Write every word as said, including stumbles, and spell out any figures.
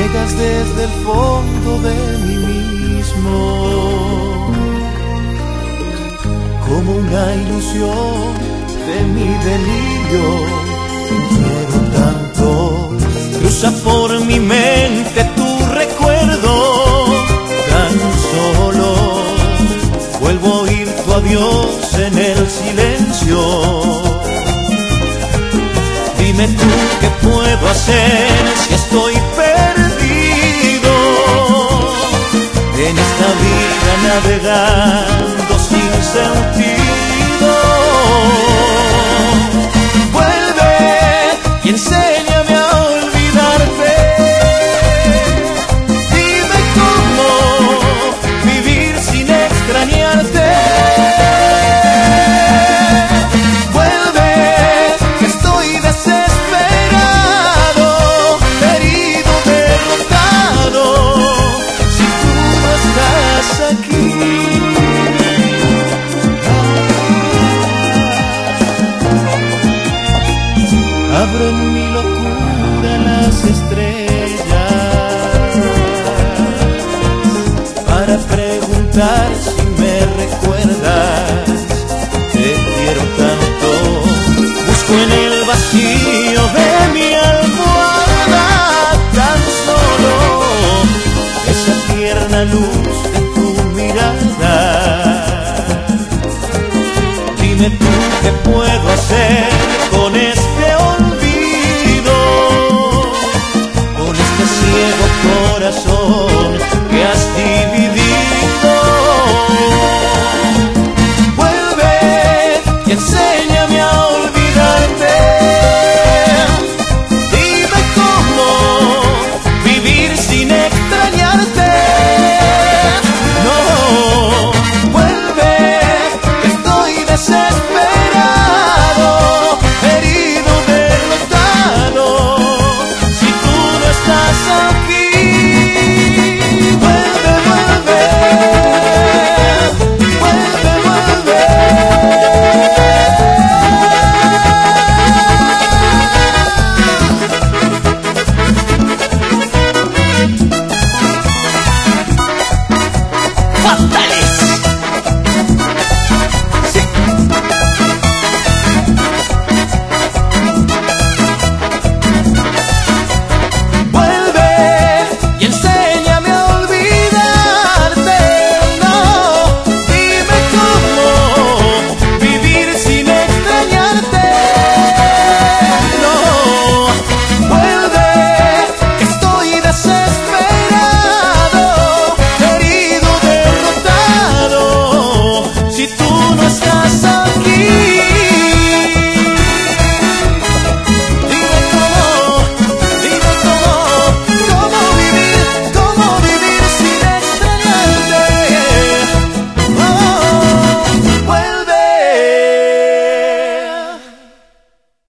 llegas desde el fondo de mí mismo, como una ilusión de mi delirio. Te quiero tanto, cruza por mi mente tu recuerdo. Tan solo vuelvo a oír tu adiós en el silencio. Dime tú qué puedo hacer si estoy perdido en esta vida navegando sin sentido. Vuelve y enséñame a olvidarte. Dime cómo vivir sin extrañarte. Vuelve, que estoy desesperado, herido, derrotado, si tú no estás aquí. Abro en mi locura las estrellas para preguntar si me recuerdas. Te quiero tanto, busco en el vacío de mi almohada tan solo esa tierna luz de tu mirada. Dime tú qué puedo hacer con este olvido, con este ciego corazón.